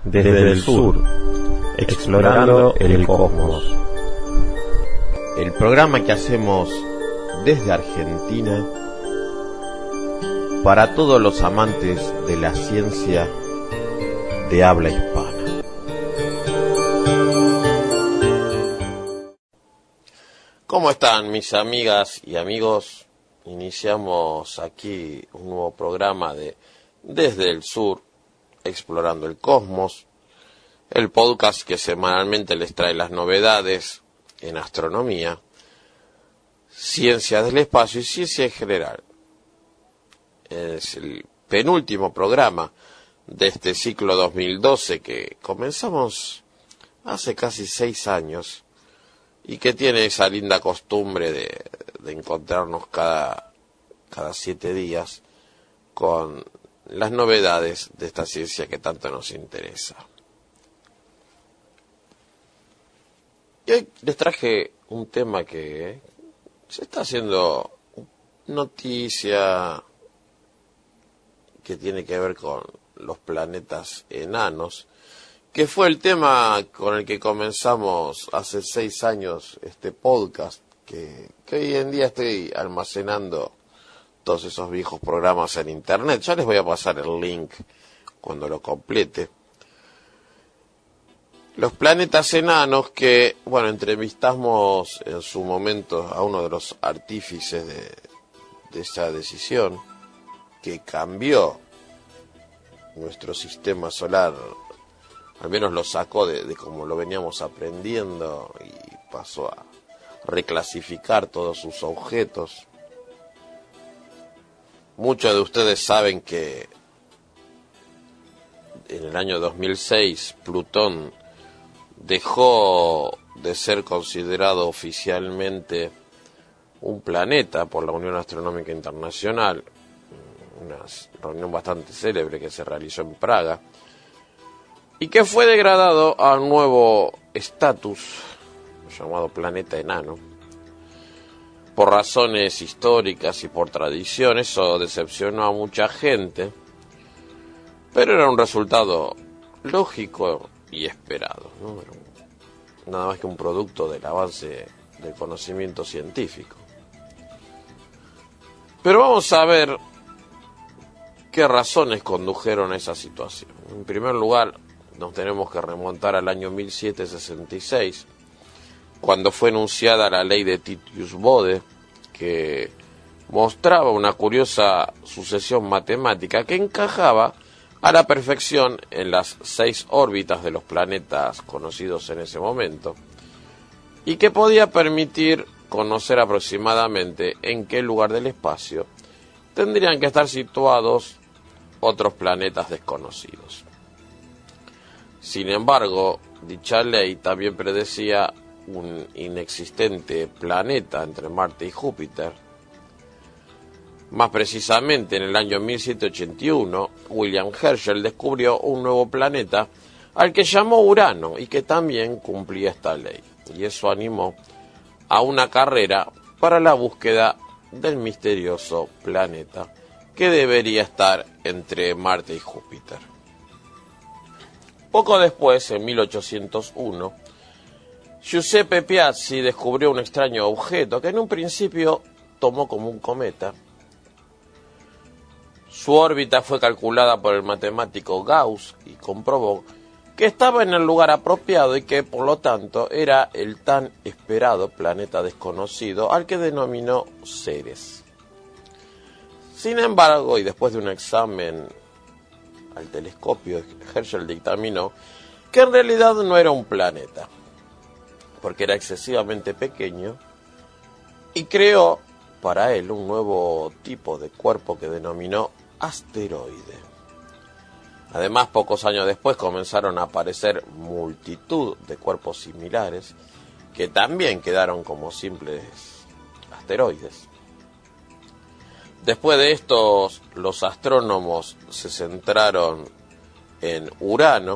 Desde el sur, explorando el cosmos. El programa que hacemos desde Argentina para todos los amantes de la ciencia de habla hispana. ¿Cómo están mis amigas y amigos? Iniciamos aquí un nuevo programa de Desde el Sur, explorando el cosmos, el podcast que semanalmente les trae las novedades en astronomía, ciencia del espacio y ciencia en general. Es el penúltimo programa de este ciclo 2012 que comenzamos hace casi 6 años y que tiene esa linda costumbre de encontrarnos cada 7 días con las novedades de esta ciencia que tanto nos interesa. Y hoy les traje un tema que se está haciendo noticia, que tiene que ver con los planetas enanos, que fue el tema con el que comenzamos hace 6 años este podcast, que hoy en día estoy almacenando todos esos viejos programas en internet. Ya les voy a pasar el link cuando lo complete. Los planetas enanos que, bueno, entrevistamos en su momento a uno de los artífices de esa decisión que cambió nuestro sistema solar, al menos lo sacó de como lo veníamos aprendiendo y pasó a reclasificar todos sus objetos. Muchos de ustedes saben que en el año 2006 Plutón dejó de ser considerado oficialmente un planeta por la Unión Astronómica Internacional, una reunión bastante célebre que se realizó en Praga, y que fue degradado a un nuevo estatus llamado planeta enano. Por razones históricas y por tradición, eso decepcionó a mucha gente, pero era un resultado lógico y esperado, ¿no? Era nada más que un producto del avance del conocimiento científico. Pero vamos a ver qué razones condujeron a esa situación. En primer lugar, nos tenemos que remontar al año 1766, cuando fue enunciada la ley de Titius-Bode, que mostraba una curiosa sucesión matemática que encajaba a la perfección en las 6 órbitas de los planetas conocidos en ese momento, y que podía permitir conocer aproximadamente en qué lugar del espacio tendrían que estar situados otros planetas desconocidos. Sin embargo, dicha ley también predecía un inexistente planeta entre Marte y Júpiter. Más precisamente, en el año 1781, William Herschel descubrió un nuevo planeta al que llamó Urano y que también cumplía esta ley. Y eso animó a una carrera para la búsqueda del misterioso planeta que debería estar entre Marte y Júpiter. Poco después, en 1801, Giuseppe Piazzi descubrió un extraño objeto que en un principio tomó como un cometa. Su órbita fue calculada por el matemático Gauss y comprobó que estaba en el lugar apropiado y que, por lo tanto, era el tan esperado planeta desconocido al que denominó Ceres. Sin embargo, y después de un examen al telescopio, Herschel dictaminó que en realidad no era un planeta, porque era excesivamente pequeño, y creó para él un nuevo tipo de cuerpo que denominó asteroide. Además, pocos años después comenzaron a aparecer multitud de cuerpos similares que también quedaron como simples asteroides. Después de estos, los astrónomos se centraron en Urano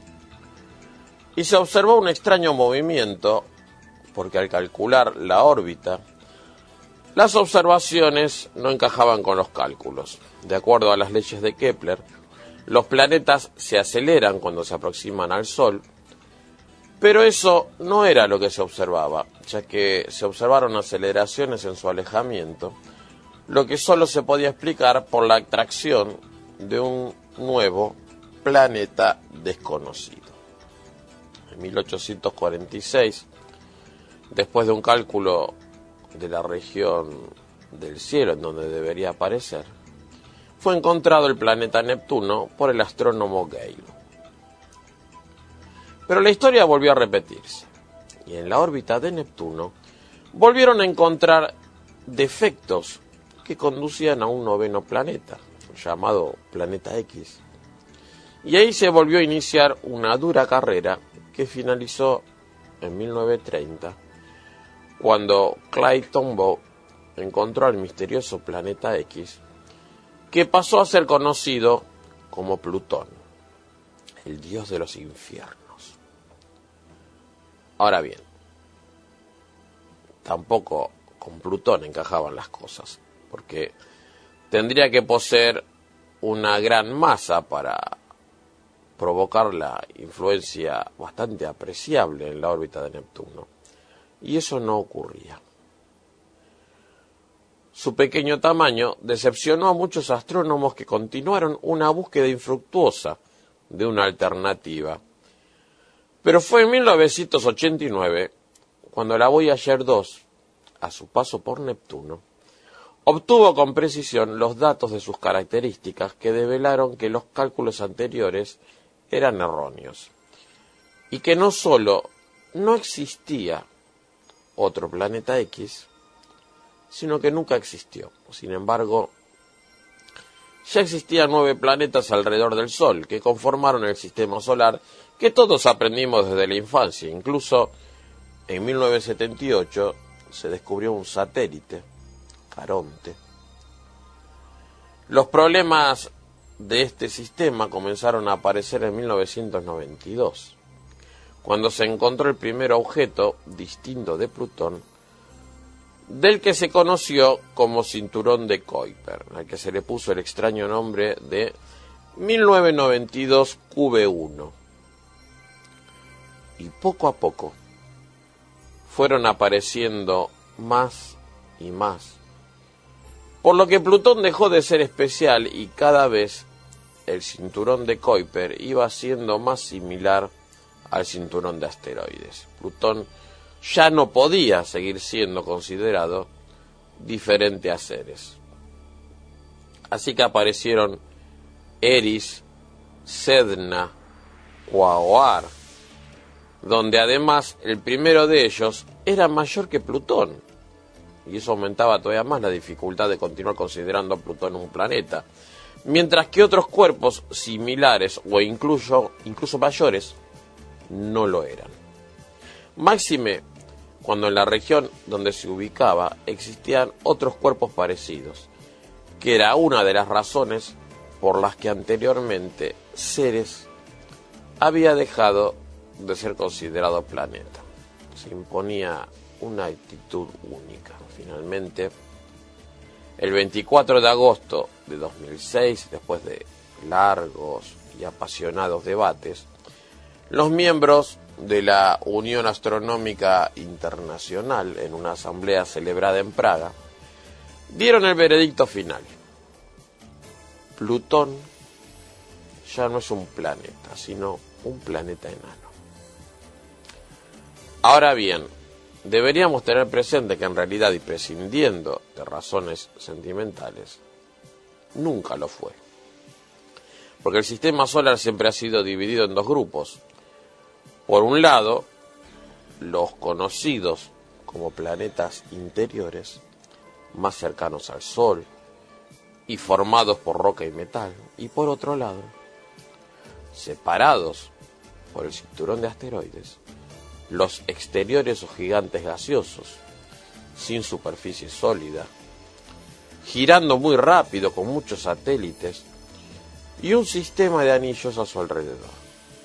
y se observó un extraño movimiento, porque al calcular la órbita, las observaciones no encajaban con los cálculos. De acuerdo a las leyes de Kepler, Los planetas se aceleran cuando se aproximan al Sol, pero eso no era lo que se observaba, ya que se observaron aceleraciones en su alejamiento, lo que solo se podía explicar por la atracción de un nuevo planeta desconocido. En 1846, después de un cálculo de la región del cielo en donde debería aparecer, fue encontrado el planeta Neptuno por el astrónomo Gale. Pero la historia volvió a repetirse, y en la órbita de Neptuno volvieron a encontrar defectos que conducían a un noveno planeta, llamado Planeta X. Y ahí se volvió a iniciar una dura carrera que finalizó en 1930, cuando Clyde Tombaugh encontró al misterioso Planeta X, que pasó a ser conocido como Plutón, el dios de los infiernos. Ahora bien, tampoco con Plutón encajaban las cosas, porque tendría que poseer una gran masa para provocar la influencia bastante apreciable en la órbita de Neptuno, y eso no ocurría. Su pequeño tamaño decepcionó a muchos astrónomos que continuaron una búsqueda infructuosa de una alternativa. Pero fue en 1989 cuando la Voyager 2, a su paso por Neptuno, obtuvo con precisión los datos de sus características que develaron que los cálculos anteriores eran erróneos y que no solo no existía otro planeta X, sino que nunca existió. Sin embargo, ya existían 9 planetas alrededor del Sol que conformaron el sistema solar que todos aprendimos desde la infancia. Incluso en 1978 se descubrió un satélite, Caronte. Los problemas de este sistema comenzaron a aparecer en 1992, cuando se encontró el primer objeto distinto de Plutón, del que se conoció como cinturón de Kuiper, al que se le puso el extraño nombre de 1992 QB1. Y poco a poco fueron apareciendo más y más, por lo que Plutón dejó de ser especial y cada vez el cinturón de Kuiper iba siendo más similar al cinturón de asteroides. Plutón ya no podía seguir siendo considerado diferente a Ceres. Así que aparecieron Eris, Sedna, Quaoar, donde además el primero de ellos era mayor que Plutón, y eso aumentaba todavía más la dificultad de continuar considerando a Plutón un planeta, mientras que otros cuerpos similares o incluso mayores no lo eran. Máxime cuando en la región donde se ubicaba existían otros cuerpos parecidos, que era una de las razones por las que anteriormente Ceres había dejado de ser considerado planeta. Se imponía una actitud única. Finalmente, el 24 de agosto de 2006, después de largos y apasionados debates, los miembros de la Unión Astronómica Internacional, en una asamblea celebrada en Praga, dieron el veredicto final. Plutón ya no es un planeta, sino un planeta enano. Ahora bien, deberíamos tener presente que en realidad, y prescindiendo de razones sentimentales, nunca lo fue. Porque el sistema solar siempre ha sido dividido en dos grupos. Por un lado, los conocidos como planetas interiores, más cercanos al Sol y formados por roca y metal. Y por otro lado, separados por el cinturón de asteroides, los exteriores o gigantes gaseosos, sin superficie sólida, girando muy rápido con muchos satélites y un sistema de anillos a su alrededor.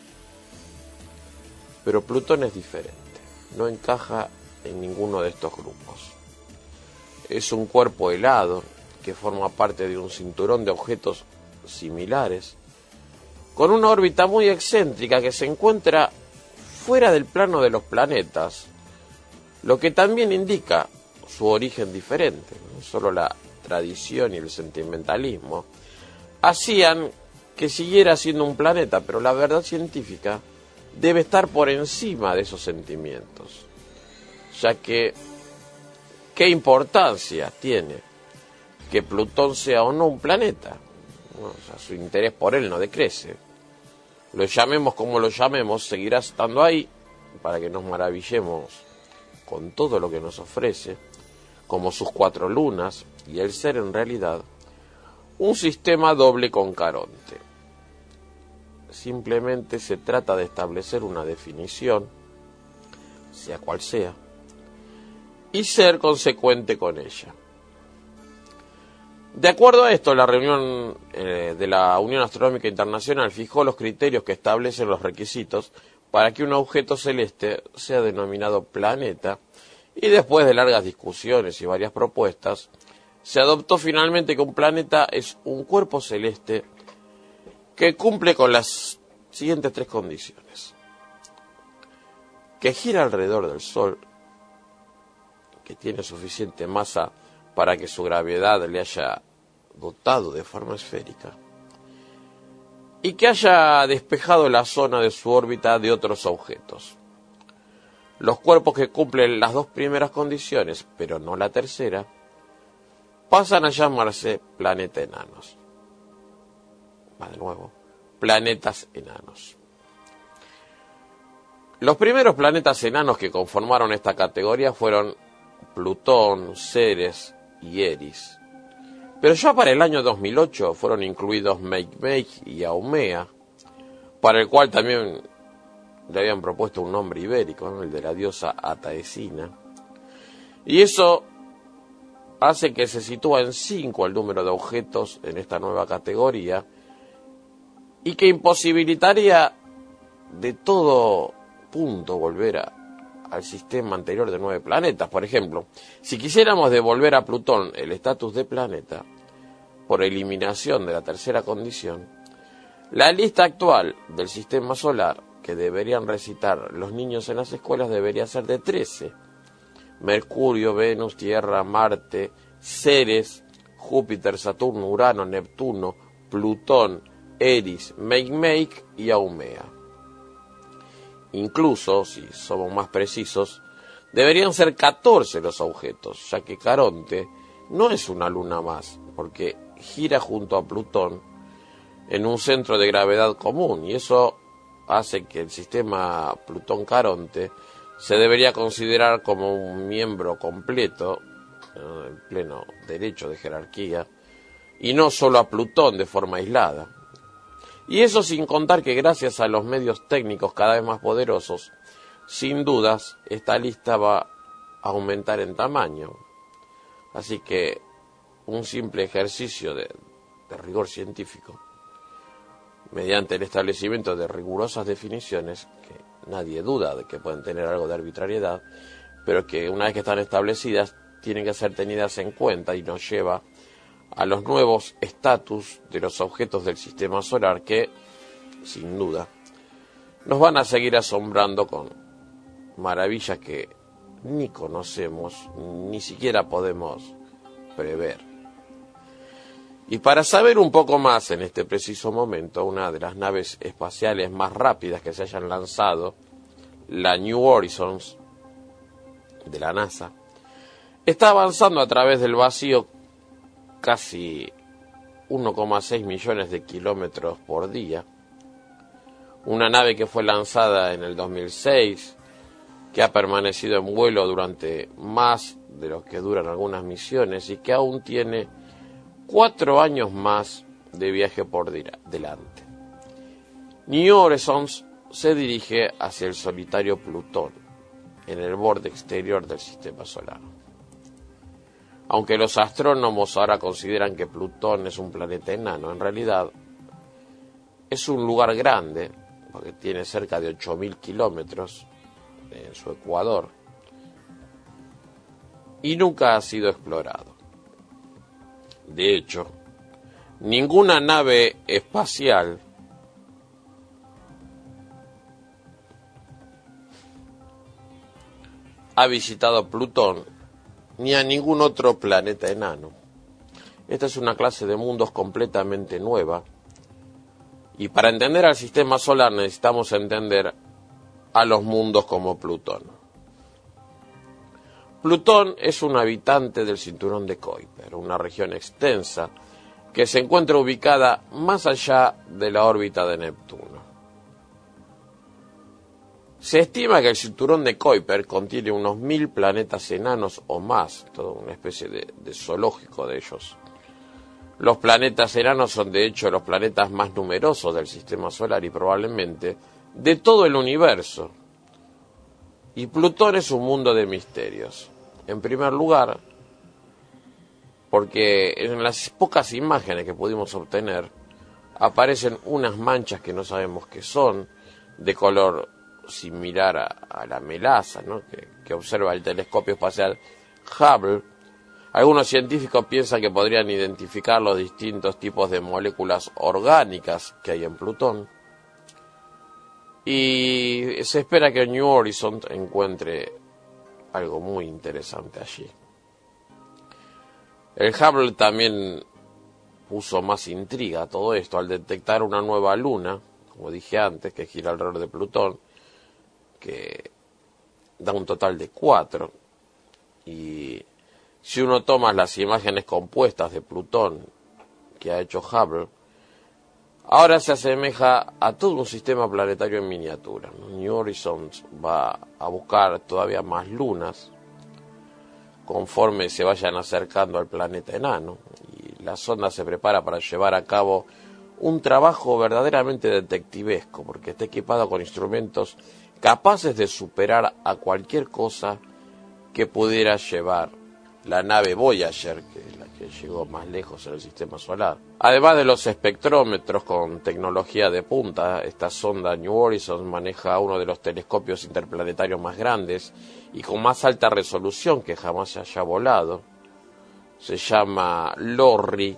Pero Plutón es diferente, no encaja en ninguno de estos grupos. Es un cuerpo helado que forma parte de un cinturón de objetos similares con una órbita muy excéntrica que se encuentra fuera del plano de los planetas, lo que también indica su origen diferente. No solo la tradición y el sentimentalismo hacían que siguiera siendo un planeta, pero la verdad científica debe estar por encima de esos sentimientos, ya que ¿qué importancia tiene que Plutón sea o no un planeta? O sea, su interés por él no decrece. Lo llamemos como lo llamemos, seguirá estando ahí para que nos maravillemos con todo lo que nos ofrece, como sus 4 lunas, y el ser en realidad un sistema doble con Caronte. Simplemente se trata de establecer una definición, sea cual sea, y ser consecuente con ella. De acuerdo a esto, la reunión de la Unión Astronómica Internacional fijó los criterios que establecen los requisitos para que un objeto celeste sea denominado planeta, y después de largas discusiones y varias propuestas, se adoptó finalmente que un planeta es un cuerpo celeste que cumple con las siguientes 3 condiciones: que gira alrededor del Sol, que tiene suficiente masa para que su gravedad le haya dotado de forma esférica, y que haya despejado la zona de su órbita de otros objetos. Los cuerpos que cumplen las 2 primeras condiciones, pero no la tercera, pasan a llamarse planeta enanos. Va de nuevo, planetas enanos. Los primeros planetas enanos que conformaron esta categoría fueron Plutón, Ceres y Eris. Pero ya para el año 2008 fueron incluidos Makemake y Haumea, para el cual también le habían propuesto un nombre ibérico, ¿no? El de la diosa Ataecina. Y eso hace que se sitúa en 5 el número de objetos en esta nueva categoría, y que imposibilitaría de todo punto volver al sistema anterior de 9 planetas. Por ejemplo, si quisiéramos devolver a Plutón el estatus de planeta por eliminación de la tercera condición, la lista actual del sistema solar que deberían recitar los niños en las escuelas debería ser de 13. Mercurio, Venus, Tierra, Marte, Ceres, Júpiter, Saturno, Urano, Neptuno, Plutón, Eris, Makemake y Haumea. Incluso, si somos más precisos, deberían ser 14 los objetos, ya que Caronte no es una luna más, porque gira junto a Plutón en un centro de gravedad común, y eso hace que el sistema Plutón-Caronte se debería considerar como un miembro completo, en pleno derecho de jerarquía, y no solo a Plutón de forma aislada. Y eso sin contar que gracias a los medios técnicos cada vez más poderosos, sin dudas, esta lista va a aumentar en tamaño. Así que un simple ejercicio de rigor científico, mediante el establecimiento de rigurosas definiciones, que nadie duda de que pueden tener algo de arbitrariedad, pero que una vez que están establecidas, tienen que ser tenidas en cuenta, y nos lleva a los nuevos estatus de los objetos del sistema solar que, sin duda, nos van a seguir asombrando con maravillas que ni conocemos, ni siquiera podemos prever. Y para saber un poco más en este preciso momento, una de las naves espaciales más rápidas que se hayan lanzado, la New Horizons de la NASA, está avanzando a través del vacío casi 1,6 millones de kilómetros por día. Una nave que fue lanzada en el 2006, que ha permanecido en vuelo durante más de lo que duran algunas misiones y que aún tiene 4 años más de viaje por delante. New Horizons se dirige hacia el solitario Plutón, en el borde exterior del sistema solar. Aunque los astrónomos ahora consideran que Plutón es un planeta enano, en realidad es un lugar grande, porque tiene cerca de 8.000 kilómetros en su ecuador, y nunca ha sido explorado. De hecho, ninguna nave espacial ha visitado Plutón ni a ningún otro planeta enano. Esta es una clase de mundos completamente nueva, y para entender al sistema solar necesitamos entender a los mundos como Plutón. Plutón es un habitante del cinturón de Kuiper, una región extensa que se encuentra ubicada más allá de la órbita de Neptuno. Se estima que el cinturón de Kuiper contiene unos 1000 planetas enanos o más, toda una especie de zoológico de ellos. Los planetas enanos son de hecho los planetas más numerosos del sistema solar y probablemente de todo el universo. Y Plutón es un mundo de misterios. En primer lugar, porque en las pocas imágenes que pudimos obtener aparecen unas manchas que no sabemos qué son, de color similar a la melaza, ¿no? que observa el telescopio espacial Hubble. Algunos científicos piensan que podrían identificar los distintos tipos de moléculas orgánicas que hay en Plutón. Y se espera que New Horizons encuentre algo muy interesante allí. El Hubble también puso más intriga a todo esto al detectar una nueva luna, como dije antes, que gira alrededor de Plutón, que da un total de 4. Y si uno toma las imágenes compuestas de Plutón que ha hecho Hubble, ahora se asemeja a todo un sistema planetario en miniatura. New Horizons va a buscar todavía más lunas conforme se vayan acercando al planeta enano, y la sonda se prepara para llevar a cabo un trabajo verdaderamente detectivesco, porque está equipada con instrumentos capaces de superar a cualquier cosa que pudiera llevar la nave Voyager, que es la que llegó más lejos en el sistema solar. Además de los espectrómetros con tecnología de punta, esta sonda New Horizons maneja uno de los telescopios interplanetarios más grandes y con más alta resolución que jamás se haya volado. Se llama LORRI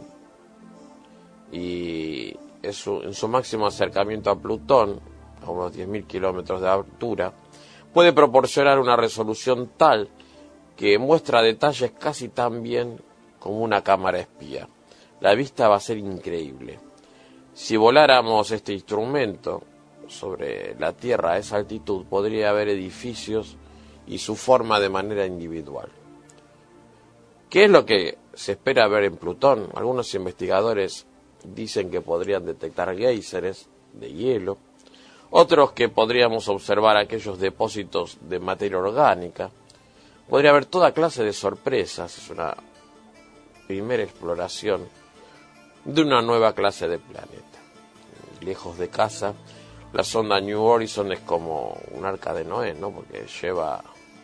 y en su máximo acercamiento a Plutón, a unos 10.000 kilómetros de altura, puede proporcionar una resolución tal que muestra detalles casi tan bien como una cámara espía. La vista va a ser increíble. Si voláramos este instrumento sobre la Tierra a esa altitud, podría haber edificios y su forma de manera individual. ¿Qué es lo que se espera ver en Plutón? Algunos investigadores dicen que podrían detectar géiseres de hielo, otros que podríamos observar aquellos depósitos de materia orgánica. Podría haber toda clase de sorpresas. Es una primera exploración de una nueva clase de planeta. Lejos de casa, la sonda New Horizons es como un arca de Noé, ¿no? Porque lleva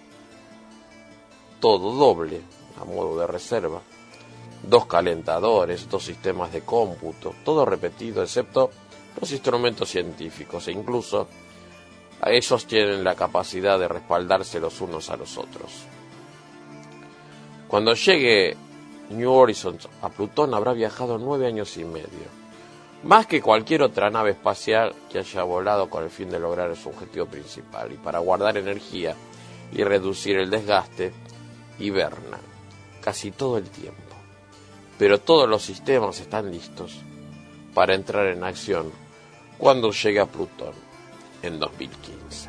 todo doble, a modo de reserva. 2 calentadores, 2 sistemas de cómputo, todo repetido, excepto los instrumentos científicos, e incluso a esos tienen la capacidad de respaldarse los unos a los otros. Cuando llegue New Horizons a Plutón habrá viajado 9 años y medio, más que cualquier otra nave espacial que haya volado con el fin de lograr su objetivo principal, y para guardar energía y reducir el desgaste, hiberna casi todo el tiempo. Pero todos los sistemas están listos para entrar en acción cuando llegue a Plutón en 2015.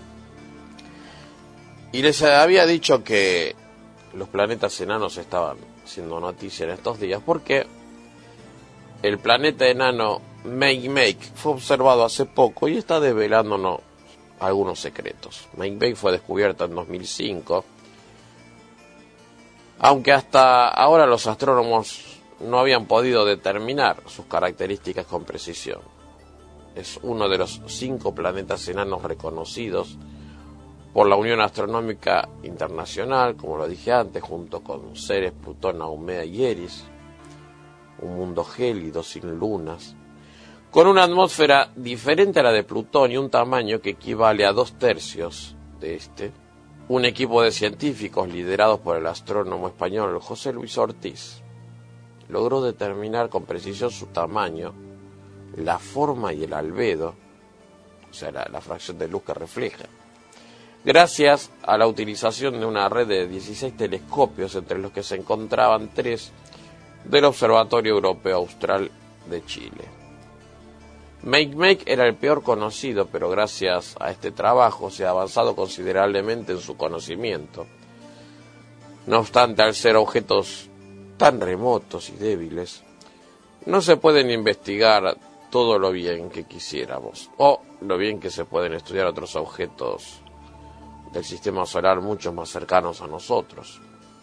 Y les había dicho que los planetas enanos estaban siendo noticia en estos días porque el planeta enano Makemake fue observado hace poco y está develándonos algunos secretos. Makemake fue descubierto en 2005, aunque hasta ahora los astrónomos no habían podido determinar sus características con precisión. Es uno de los 5 planetas enanos reconocidos por la Unión Astronómica Internacional, como lo dije antes, junto con Ceres, Plutón, Haumea y Eris, un mundo gélido sin lunas, con una atmósfera diferente a la de Plutón y un tamaño que equivale a 2/3 de este. Un equipo de científicos liderados por el astrónomo español José Luis Ortiz logró determinar con precisión su tamaño, la forma y el albedo, o sea, la fracción de luz que refleja, gracias a la utilización de una red de 16 telescopios, entre los que se encontraban 3 del Observatorio Europeo Austral de Chile. Makemake era el peor conocido, pero gracias a este trabajo se ha avanzado considerablemente en su conocimiento. No obstante, al ser objetos tan remotos y débiles, no se pueden investigar todo lo bien que quisiéramos, o lo bien que se pueden estudiar otros objetos del sistema solar mucho más cercanos a nosotros.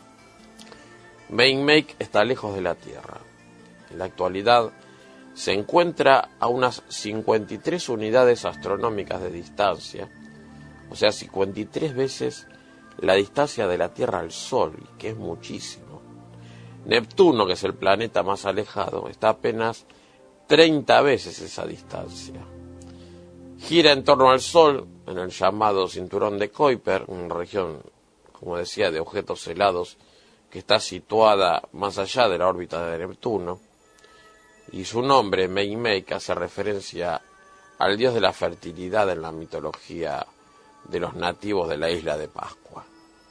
Makemake está lejos de la Tierra. En la actualidad se encuentra a unas 53 unidades astronómicas de distancia, o sea, 53 veces la distancia de la Tierra al Sol, que es muchísimo. Neptuno, que es el planeta más alejado, está apenas 30 veces esa distancia. Gira en torno al Sol, en el llamado cinturón de Kuiper, una región, como decía, de objetos helados, que está situada más allá de la órbita de Neptuno, y su nombre, Makemake, hace referencia al dios de la fertilidad en la mitología de los nativos de la isla de Pascua.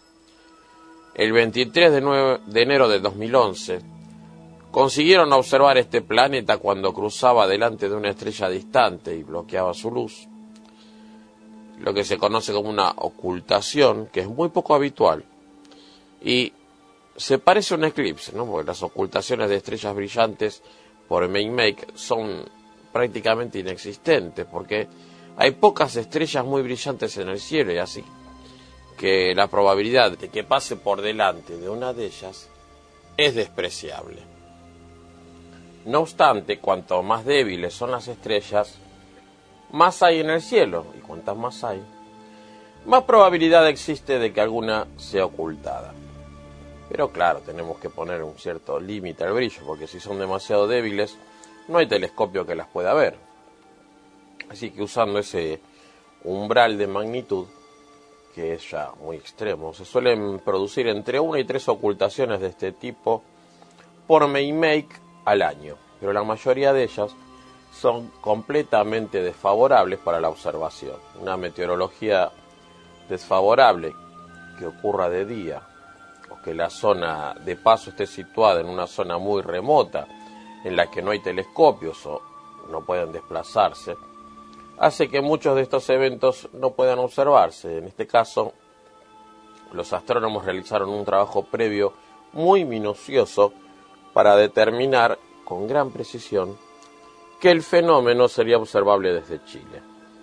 El 23 de enero de 2011, consiguieron observar este planeta cuando cruzaba delante de una estrella distante y bloqueaba su luz, lo que se conoce como una ocultación, que es muy poco habitual, y se parece a un eclipse, ¿no? Porque las ocultaciones de estrellas brillantes por Makemake son prácticamente inexistentes, porque hay pocas estrellas muy brillantes en el cielo, y así que la probabilidad de que pase por delante de una de ellas es despreciable. No obstante, cuanto más débiles son las estrellas, más hay en el cielo, y cuantas más hay, más probabilidad existe de que alguna sea ocultada. Pero claro, tenemos que poner un cierto límite al brillo, porque si son demasiado débiles, no hay telescopio que las pueda ver. Así que usando ese umbral de magnitud, que es ya muy extremo, se suelen producir entre 1 y 3 ocultaciones de este tipo por Makemake al año, pero la mayoría de ellas son completamente desfavorables para la observación. Una meteorología desfavorable que ocurra de día, o que la zona de paso esté situada en una zona muy remota, en la que no hay telescopios o no pueden desplazarse, hace que muchos de estos eventos no puedan observarse. En este caso, los astrónomos realizaron un trabajo previo muy minucioso para determinar con gran precisión que el fenómeno sería observable desde Chile.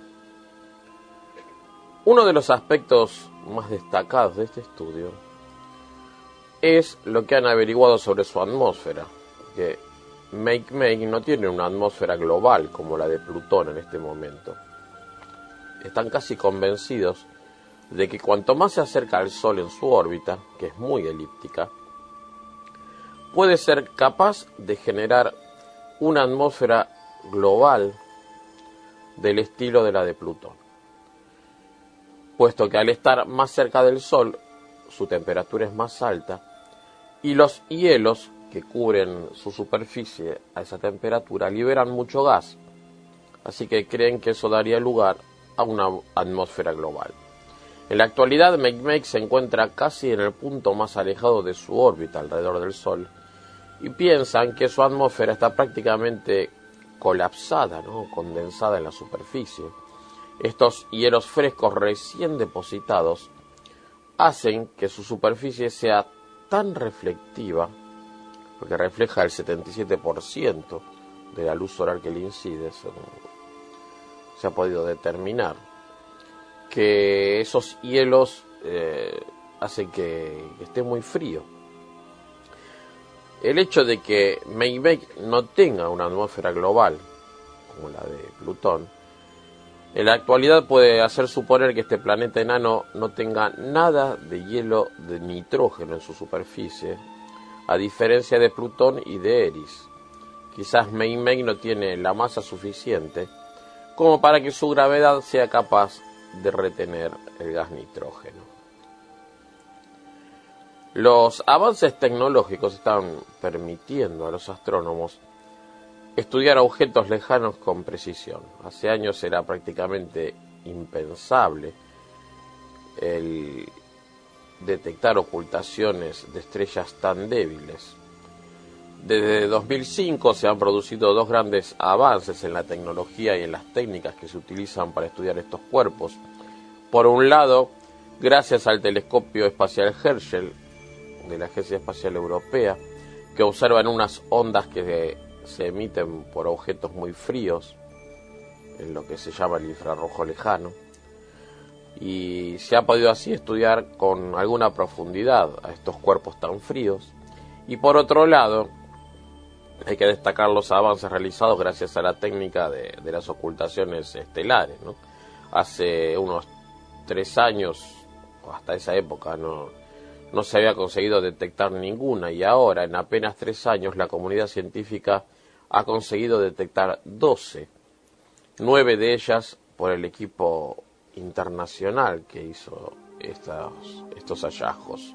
Uno de los aspectos más destacados de este estudio es lo que han averiguado sobre su atmósfera, que Makemake no tiene una atmósfera global como la de Plutón en este momento. Están casi convencidos de que cuanto más se acerca al Sol en su órbita, que es muy elíptica, puede ser capaz de generar una atmósfera global del estilo de la de Plutón, puesto que al estar más cerca del Sol, su temperatura es más alta, y los hielos que cubren su superficie a esa temperatura liberan mucho gas, así que creen que eso daría lugar a una atmósfera global. En la actualidad, Makemake se encuentra casi en el punto más alejado de su órbita alrededor del Sol, y piensan que su atmósfera está prácticamente colapsada, ¿no? Condensada en la superficie. Estos hielos frescos recién depositados hacen que su superficie sea tan reflectiva, porque refleja el 77% de la luz solar que le incide, se ha podido determinar, que esos hielos hacen que esté muy frío. El hecho de que Makemake no tenga una atmósfera global, como la de Plutón, en la actualidad puede hacer suponer que este planeta enano no tenga nada de hielo de nitrógeno en su superficie, a diferencia de Plutón y de Eris. Quizás Makemake no tiene la masa suficiente como para que su gravedad sea capaz de retener el gas nitrógeno. Los avances tecnológicos están permitiendo a los astrónomos estudiar objetos lejanos con precisión. Hace años era prácticamente impensable el detectar ocultaciones de estrellas tan débiles. Desde 2005 se han producido dos grandes avances en la tecnología y en las técnicas que se utilizan para estudiar estos cuerpos. Por un lado, gracias al telescopio espacial Herschel de la Agencia Espacial Europea, que observan unas ondas que se emiten por objetos muy fríos, en lo que se llama el infrarrojo lejano, y se ha podido así estudiar con alguna profundidad a estos cuerpos tan fríos. Y por otro lado, hay que destacar los avances realizados gracias a la técnica de las ocultaciones estelares, ¿no? Hace unos 3 años, hasta esa época, no se había conseguido detectar ninguna, y ahora, en apenas 3 años, la comunidad científica ha conseguido detectar 12, 9 de ellas por el equipo internacional que hizo estos hallazgos.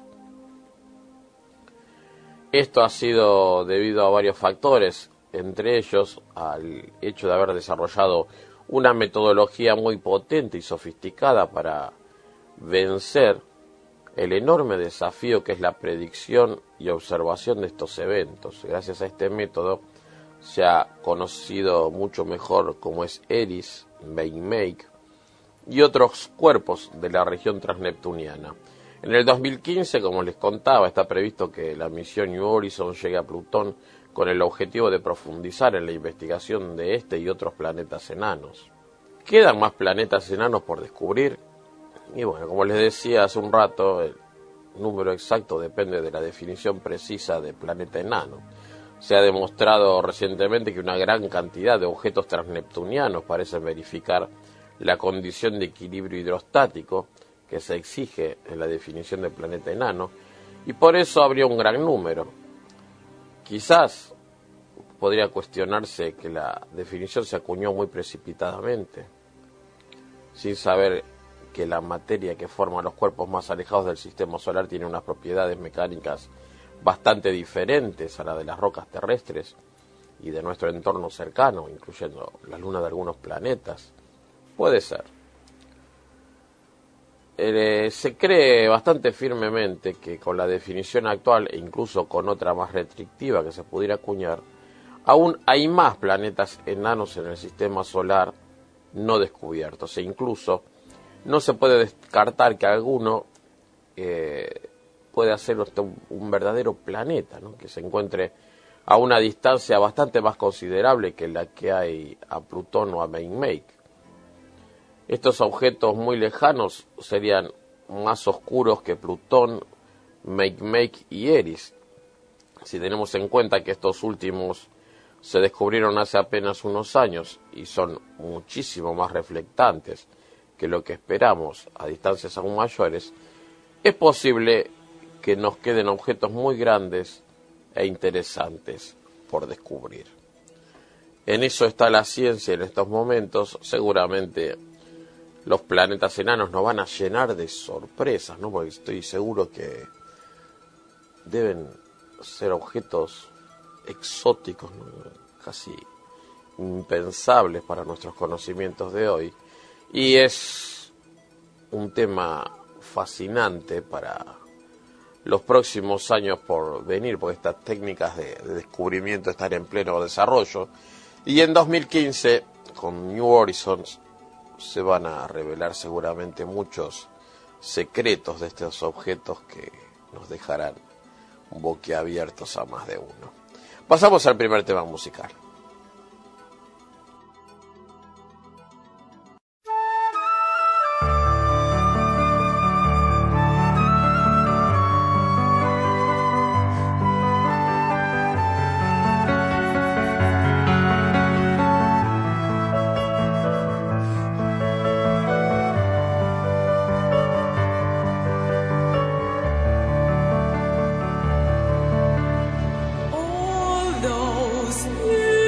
Esto ha sido debido a varios factores, entre ellos al hecho de haber desarrollado una metodología muy potente y sofisticada para vencer el enorme desafío que es la predicción y observación de estos eventos. Gracias a este método se ha conocido mucho mejor cómo es Eris, Make y otros cuerpos de la región transneptuniana. En el 2015, como les contaba, está previsto que la misión New Horizons llegue a Plutón con el objetivo de profundizar en la investigación de este y otros planetas enanos. ¿Quedan más planetas enanos por descubrir? Y bueno, como les decía hace un rato, el número exacto depende de la definición precisa de planeta enano. Se ha demostrado recientemente que una gran cantidad de objetos transneptunianos parecen verificar la condición de equilibrio hidrostático que se exige en la definición de planeta enano, y por eso habría un gran número. Quizás podría cuestionarse que la definición se acuñó muy precipitadamente, sin saber que la materia que forma los cuerpos más alejados del sistema solar tiene unas propiedades mecánicas bastante diferentes a la de las rocas terrestres y de nuestro entorno cercano, incluyendo la luna de algunos planetas. Puede ser. Se cree bastante firmemente que con la definición actual, e incluso con otra más restrictiva que se pudiera acuñar, aún hay más planetas enanos en el sistema solar no descubiertos, e incluso no se puede descartar que alguno puede ser un verdadero planeta, ¿no? Que se encuentre a una distancia bastante más considerable que la que hay a Plutón o a Make. Estos objetos muy lejanos serían más oscuros que Plutón, Make y Eris, si tenemos en cuenta que estos últimos se descubrieron hace apenas unos años y son muchísimo más reflectantes que lo que esperamos a distancias aún mayores. Es posible que nos queden objetos muy grandes e interesantes por descubrir. En eso está la ciencia en estos momentos. Seguramente los planetas enanos nos van a llenar de sorpresas, ¿no? Porque estoy seguro que deben ser objetos exóticos, ¿no? Casi impensables para nuestros conocimientos de hoy. Y es un tema fascinante para los próximos años por venir, porque estas técnicas de descubrimiento están en pleno desarrollo. Y en 2015, con New Horizons, se van a revelar seguramente muchos secretos de estos objetos que nos dejarán boquiabiertos a más de uno. Pasamos al primer tema musical. All those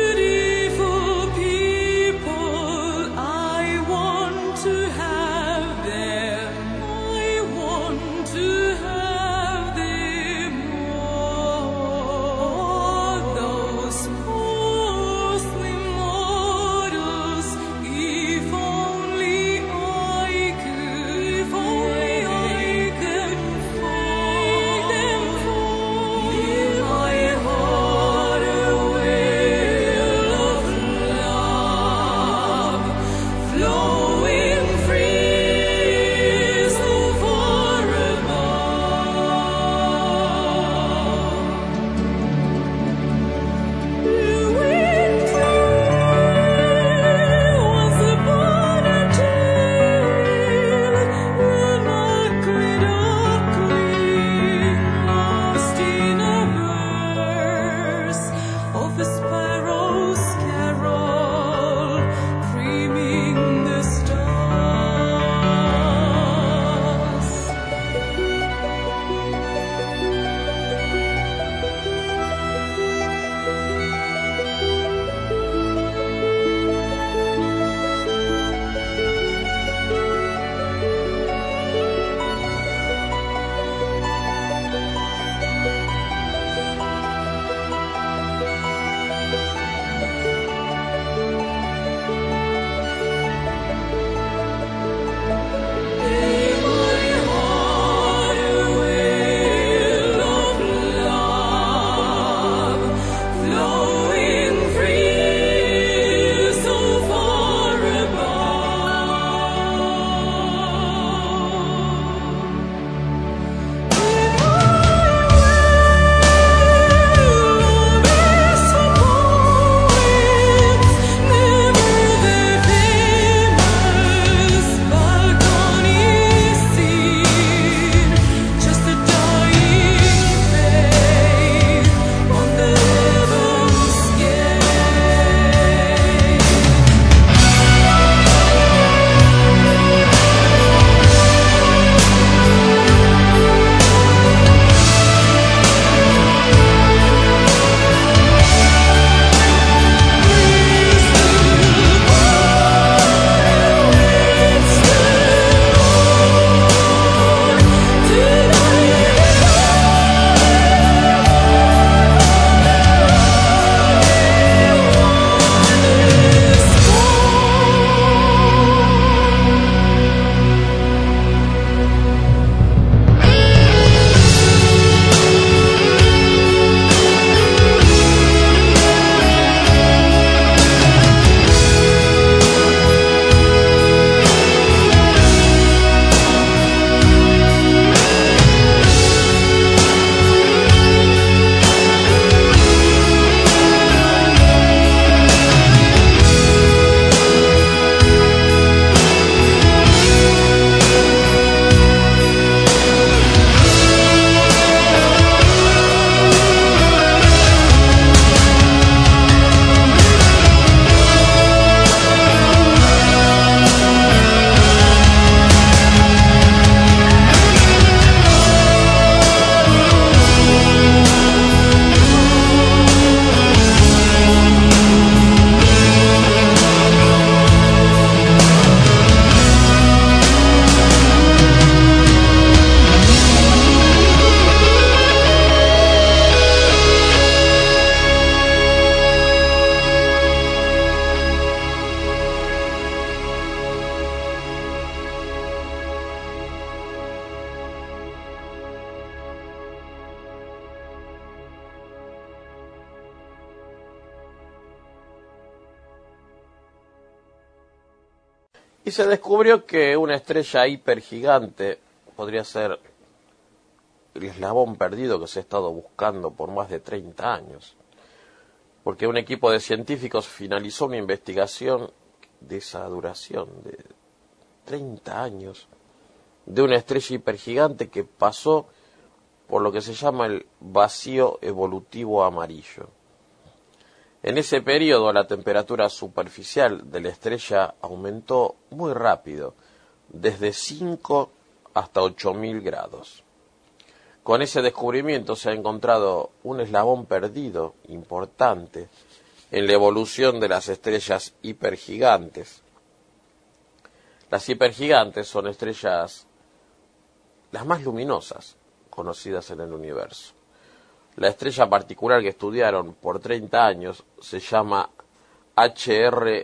Y se descubrió que una estrella hipergigante podría ser el eslabón perdido que se ha estado buscando por más de 30 años. Porque un equipo de científicos finalizó una investigación de esa duración, de 30 años, de una estrella hipergigante que pasó por lo que se llama el vacío evolutivo amarillo. En ese periodo la temperatura superficial de la estrella aumentó muy rápido, desde 5 hasta 8.000 grados. Con ese descubrimiento se ha encontrado un eslabón perdido importante en la evolución de las estrellas hipergigantes. Las hipergigantes son estrellas las más luminosas conocidas en el universo. La estrella particular que estudiaron por 30 años se llama HR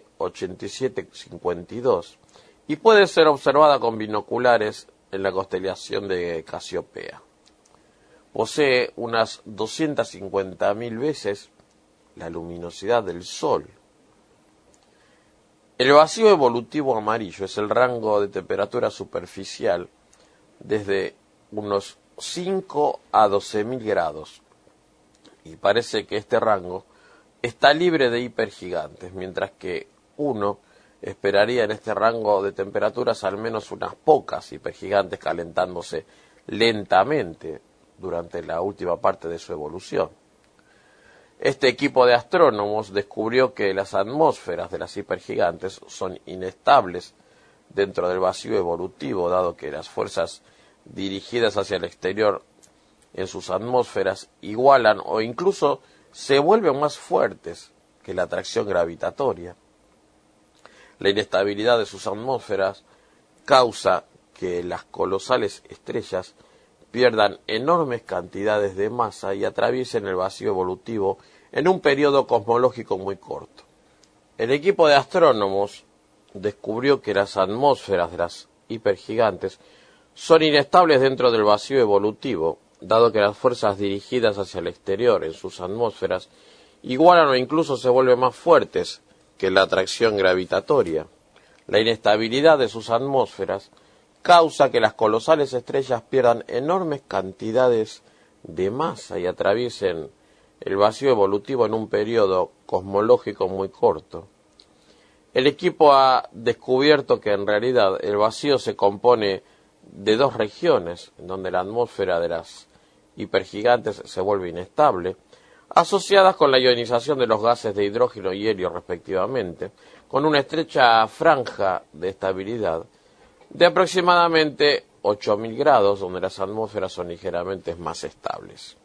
8752 y puede ser observada con binoculares en la constelación de Casiopea. Posee unas 250.000 veces la luminosidad del Sol. El vacío evolutivo amarillo es el rango de temperatura superficial desde unos 5 a 12.000 grados. Y parece que este rango está libre de hipergigantes, mientras que uno esperaría en este rango de temperaturas al menos unas pocas hipergigantes calentándose lentamente durante la última parte de su evolución. Este equipo de astrónomos descubrió que las atmósferas de las hipergigantes son inestables dentro del vacío evolutivo, dado que las fuerzas dirigidas hacia el exterior en sus atmósferas igualan o incluso se vuelven más fuertes que la atracción gravitatoria. La inestabilidad de sus atmósferas causa que las colosales estrellas pierdan enormes cantidades de masa y atraviesen el vacío evolutivo en un periodo cosmológico muy corto. El equipo de astrónomos descubrió que las atmósferas de las hipergigantes son inestables dentro del vacío evolutivo, dado que las fuerzas dirigidas hacia el exterior en sus atmósferas igualan o incluso se vuelven más fuertes que la atracción gravitatoria. La inestabilidad de sus atmósferas causa que las colosales estrellas pierdan enormes cantidades de masa y atraviesen el vacío evolutivo en un periodo cosmológico muy corto. El equipo ha descubierto que en realidad el vacío se compone de dos regiones, en donde la atmósfera de las hipergigantes se vuelve inestable, asociadas con la ionización de los gases de hidrógeno y helio respectivamente, con una estrecha franja de estabilidad de aproximadamente 8.000 grados, donde las atmósferas son ligeramente más estables.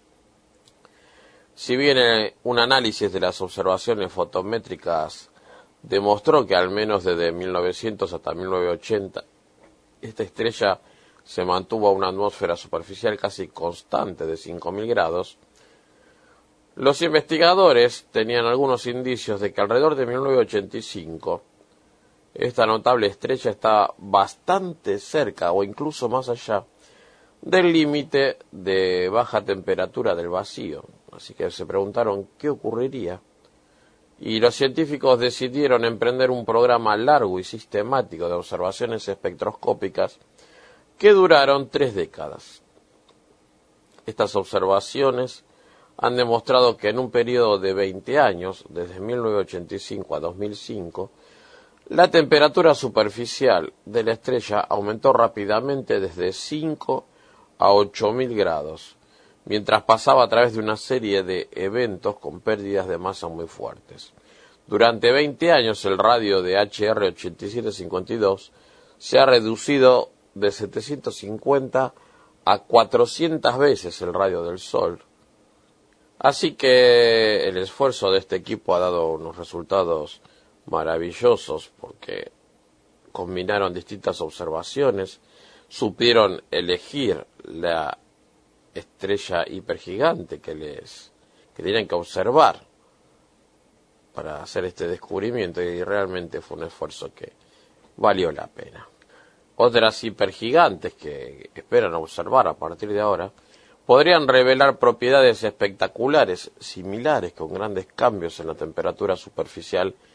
Si bien un análisis de las observaciones fotométricas demostró que al menos desde 1900 hasta 1980 esta estrella se mantuvo a una atmósfera superficial casi constante de 5.000 grados, los investigadores tenían algunos indicios de que alrededor de 1985 esta notable estrella estaba bastante cerca o incluso más allá del límite de baja temperatura del vacío. Así que se preguntaron qué ocurriría. Y los científicos decidieron emprender un programa largo y sistemático de observaciones espectroscópicas que duraron 3 décadas. Estas observaciones han demostrado que en un periodo de 20 años, desde 1985 a 2005, la temperatura superficial de la estrella aumentó rápidamente desde 5 a 8.000 grados, mientras pasaba a través de una serie de eventos con pérdidas de masa muy fuertes. Durante 20 años el radio de HR 8752 se ha reducido de 750 a 400 veces el radio del Sol. Así que el esfuerzo de este equipo ha dado unos resultados maravillosos porque combinaron distintas observaciones, supieron elegir la estrella hipergigante que tenían que observar para hacer este descubrimiento y realmente fue un esfuerzo que valió la pena. Otras hipergigantes que esperan observar a partir de ahora podrían revelar propiedades espectaculares similares con grandes cambios en la temperatura superficial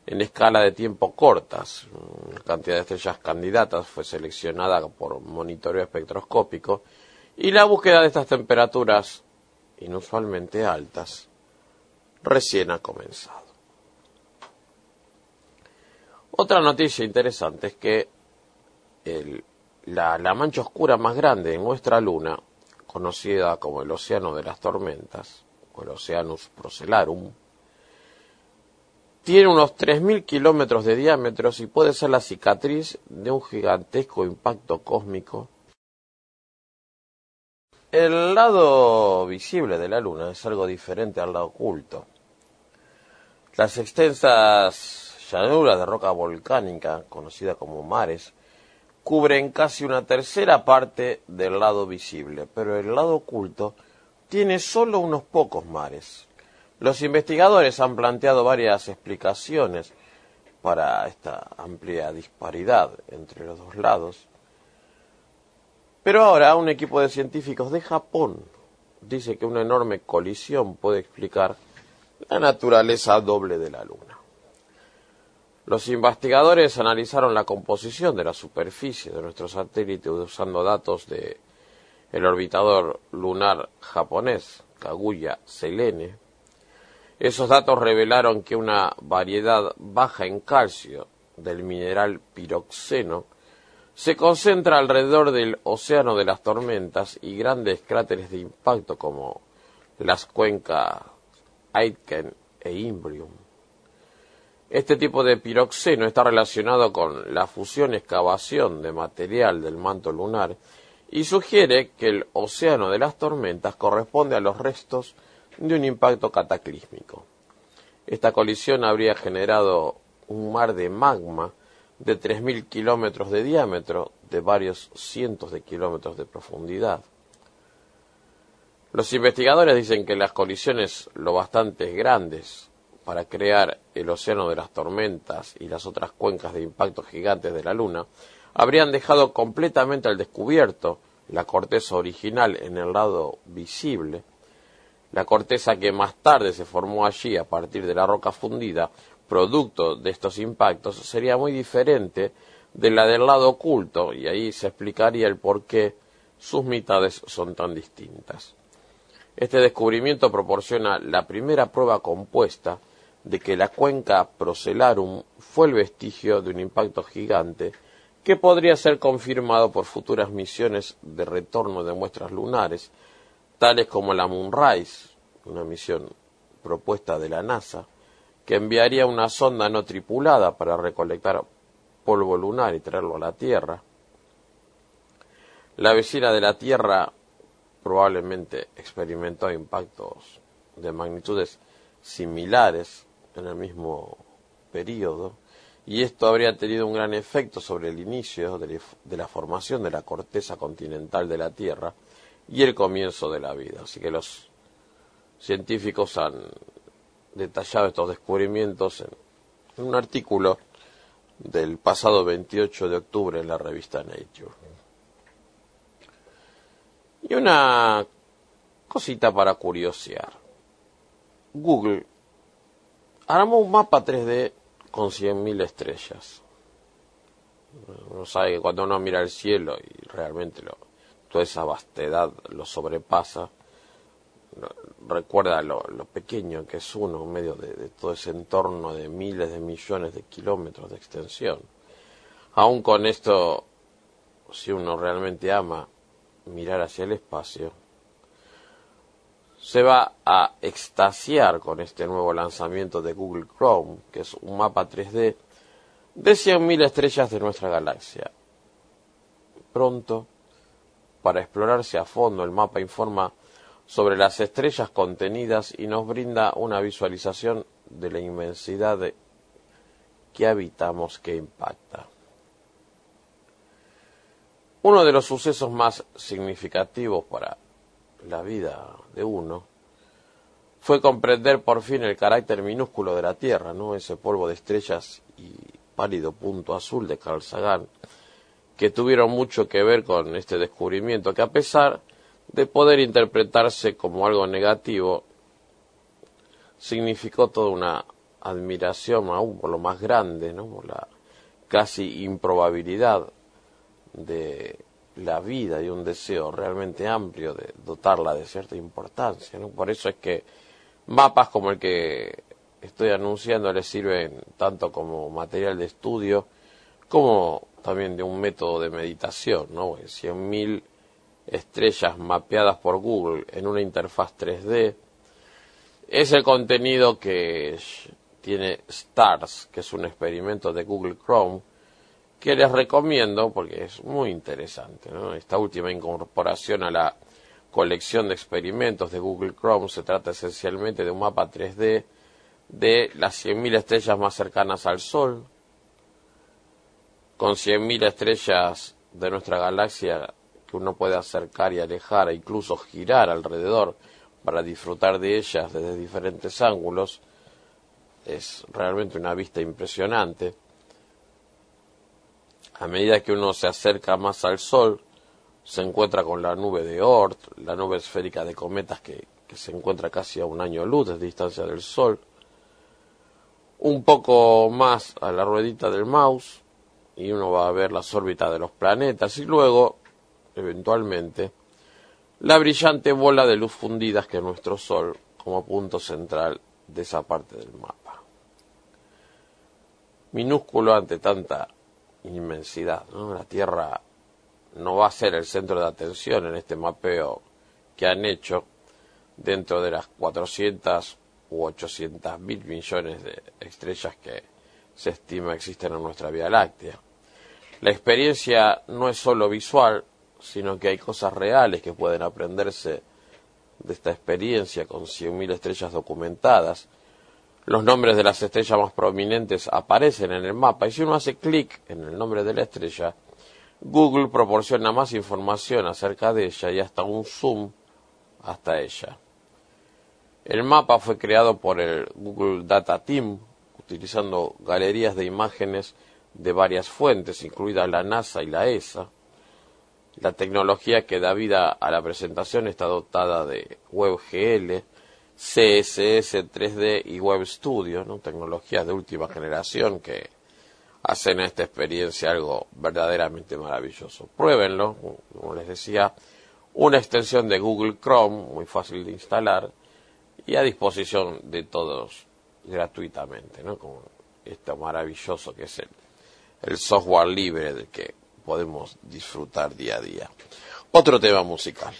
en escala de tiempo cortas. La cantidad de estrellas candidatas fue seleccionada por monitoreo espectroscópico y la búsqueda de estas temperaturas inusualmente altas recién ha comenzado. Otra noticia interesante es que la mancha oscura más grande en nuestra Luna, conocida como el Océano de las Tormentas, o el Oceanus Procellarum, tiene unos 3.000 kilómetros de diámetro y puede ser la cicatriz de un gigantesco impacto cósmico. El lado visible de la Luna es algo diferente al lado oculto. Las extensas llanuras de roca volcánica, conocida como mares, cubren casi una tercera parte del lado visible, pero el lado oculto tiene solo unos pocos mares. Los investigadores han planteado varias explicaciones para esta amplia disparidad entre los dos lados, pero ahora un equipo de científicos de Japón dice que una enorme colisión puede explicar la naturaleza doble de la Luna. Los investigadores analizaron la composición de la superficie de nuestro satélite usando datos de el orbitador lunar japonés, Kaguya Selene. Esos datos revelaron que una variedad baja en calcio del mineral piroxeno se concentra alrededor del Océano de las Tormentas y grandes cráteres de impacto como las cuencas Aitken e Imbrium. Este tipo de piroxeno está relacionado con la fusión-excavación de material del manto lunar y sugiere que el Océano de las Tormentas corresponde a los restos de un impacto cataclísmico. Esta colisión habría generado un mar de magma de 3.000 kilómetros de diámetro, de varios cientos de kilómetros de profundidad. Los investigadores dicen que las colisiones lo bastante grandes para crear el Océano de las Tormentas y las otras cuencas de impacto gigantes de la Luna habrían dejado completamente al descubierto la corteza original en el lado visible. La corteza que más tarde se formó allí a partir de la roca fundida, producto de estos impactos, sería muy diferente de la del lado oculto, y ahí se explicaría el por qué sus mitades son tan distintas. Este descubrimiento proporciona la primera prueba compuesta de que la cuenca Procellarum fue el vestigio de un impacto gigante que podría ser confirmado por futuras misiones de retorno de muestras lunares, tales como la Moonrise, una misión propuesta de la NASA, que enviaría una sonda no tripulada para recolectar polvo lunar y traerlo a la Tierra. La vecina de la Tierra probablemente experimentó impactos de magnitudes similares en el mismo periodo, y esto habría tenido un gran efecto sobre el inicio de la formación de la corteza continental de la Tierra y el comienzo de la vida. Así que los científicos han detallado estos descubrimientos en un artículo del pasado 28 de octubre en la revista Nature. Y una cosita para curiosear. Google armó un mapa 3D con 100.000 estrellas. Uno sabe que cuando uno mira el cielo y realmente toda esa vastedad lo sobrepasa, recuerda lo pequeño que es uno en medio de todo ese entorno de miles de millones de kilómetros de extensión. Aún con esto, si uno realmente ama mirar hacia el espacio, se va a extasiar con este nuevo lanzamiento de Google Chrome, que es un mapa 3D de 100.000 estrellas de nuestra galaxia. Pronto, para explorarse a fondo, el mapa informa sobre las estrellas contenidas y nos brinda una visualización de la inmensidad que habitamos que impacta. Uno de los sucesos más significativos para la vida de uno fue comprender por fin el carácter minúsculo de la Tierra, ¿no? Ese polvo de estrellas y pálido punto azul de Carl Sagan, que tuvieron mucho que ver con este descubrimiento, que a pesar de poder interpretarse como algo negativo, significó toda una admiración aún por lo más grande, ¿no? Por la casi improbabilidad de la vida y un deseo realmente amplio de dotarla de cierta importancia, ¿no? Por eso es que mapas como el que estoy anunciando les sirven tanto como material de estudio como también de un método de meditación, ¿no? 100.000 estrellas mapeadas por Google en una interfaz 3D es el contenido que tiene Stars, que es un experimento de Google Chrome, que les recomiendo porque es muy interesante, ¿no? Esta última incorporación a la colección de experimentos de Google Chrome se trata esencialmente de un mapa 3D de las 100.000 estrellas más cercanas al Sol, con 100.000 estrellas de nuestra galaxia que uno puede acercar y alejar e incluso girar alrededor para disfrutar de ellas desde diferentes ángulos. Es realmente una vista impresionante. A medida que uno se acerca más al Sol, se encuentra con la nube de Oort, la nube esférica de cometas que se encuentra casi a un año luz de distancia del Sol. Un poco más a la ruedita del mouse y uno va a ver las órbitas de los planetas y luego, eventualmente, la brillante bola de luz fundida que es nuestro Sol como punto central de esa parte del mapa. Minúsculo ante tanta inmensidad, ¿no? La Tierra no va a ser el centro de atención en este mapeo que han hecho dentro de las 400 u 800.000 millones de estrellas que se estima existen en nuestra Vía Láctea. La experiencia no es solo visual, sino que hay cosas reales que pueden aprenderse de esta experiencia con 100.000 estrellas documentadas. Los nombres de las estrellas más prominentes aparecen en el mapa y si uno hace clic en el nombre de la estrella, Google proporciona más información acerca de ella y hasta un zoom hasta ella. El mapa fue creado por el Google Data Team, utilizando galerías de imágenes de varias fuentes, incluida la NASA y la ESA. La tecnología que da vida a la presentación está dotada de WebGL, CSS 3D y Web Studio, ¿no? Tecnologías de última generación que hacen a esta experiencia algo verdaderamente maravilloso. Pruébenlo, como les decía, una extensión de Google Chrome, muy fácil de instalar y a disposición de todos gratuitamente, ¿no? Como esto maravilloso que es el software libre del que podemos disfrutar día a día. Otro tema musical.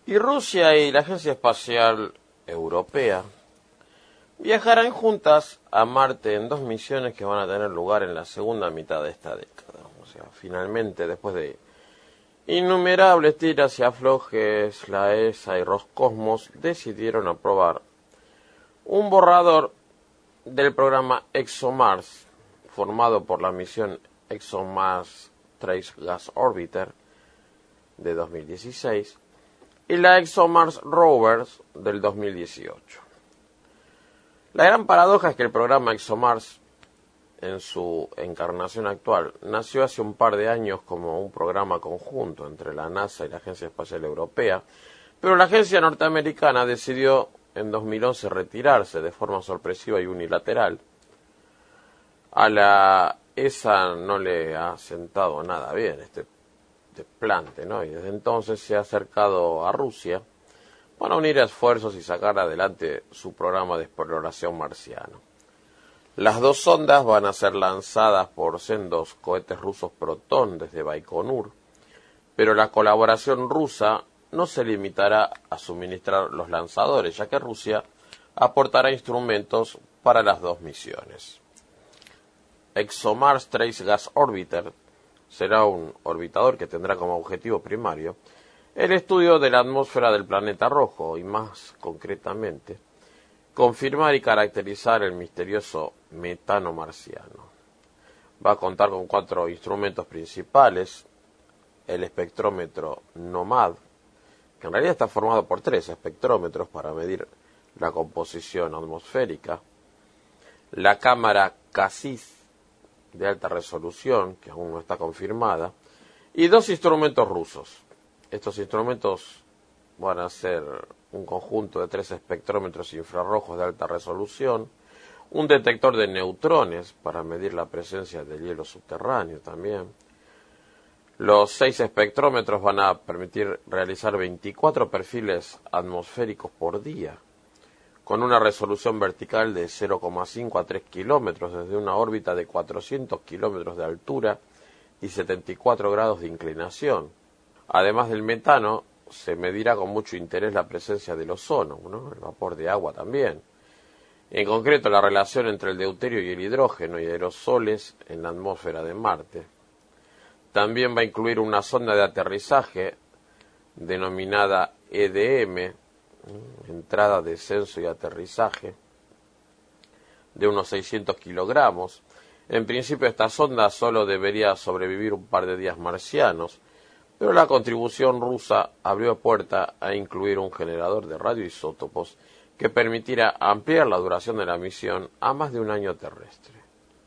Y Rusia y la Agencia Espacial Europea viajarán juntas a Marte en 2 misiones que van a tener lugar en la segunda mitad de esta década. O sea, finalmente, después de innumerables tiras y aflojes, la ESA y Roscosmos decidieron aprobar un borrador del programa ExoMars, formado por la misión ExoMars Trace Gas Orbiter de 2016 y la ExoMars Rovers del 2018. La gran paradoja es que el programa ExoMars, en su encarnación actual, nació hace un par de años como un programa conjunto entre la NASA y la Agencia Espacial Europea, pero la agencia norteamericana decidió en 2011 retirarse de forma sorpresiva y unilateral. A la ESA no le ha sentado nada bien este desplante, ¿no? Y desde entonces se ha acercado a Rusia para unir esfuerzos y sacar adelante su programa de exploración marciano. Las 2 sondas van a ser lanzadas por sendos cohetes rusos Proton desde Baikonur, pero la colaboración rusa no se limitará a suministrar los lanzadores, ya que Rusia aportará instrumentos para las 2 misiones. ExoMars Trace Gas Orbiter será un orbitador que tendrá como objetivo primario el estudio de la atmósfera del planeta rojo y, más concretamente, confirmar y caracterizar el misterioso metano marciano. Va a contar con 4 instrumentos principales: el espectrómetro NOMAD, que en realidad está formado por 3 espectrómetros para medir la composición atmosférica, la cámara CASIS de alta resolución, que aún no está confirmada, y 2 instrumentos rusos. Estos instrumentos van a ser un conjunto de 3 espectrómetros infrarrojos de alta resolución, un detector de neutrones para medir la presencia del hielo subterráneo también. Los 6 espectrómetros van a permitir realizar 24 perfiles atmosféricos por día, con una resolución vertical de 0,5 a 3 kilómetros desde una órbita de 400 kilómetros de altura y 74 grados de inclinación. Además del metano, se medirá con mucho interés la presencia del ozono, ¿no? El vapor de agua también. En concreto, la relación entre el deuterio y el hidrógeno y aerosoles en la atmósfera de Marte. También va a incluir una sonda de aterrizaje denominada EDM, entrada, descenso y aterrizaje, de unos 600 kilogramos. En principio, esta sonda solo debería sobrevivir un par de días marcianos, pero la contribución rusa abrió puerta a incluir un generador de radioisótopos que permitirá ampliar la duración de la misión a más de un año terrestre.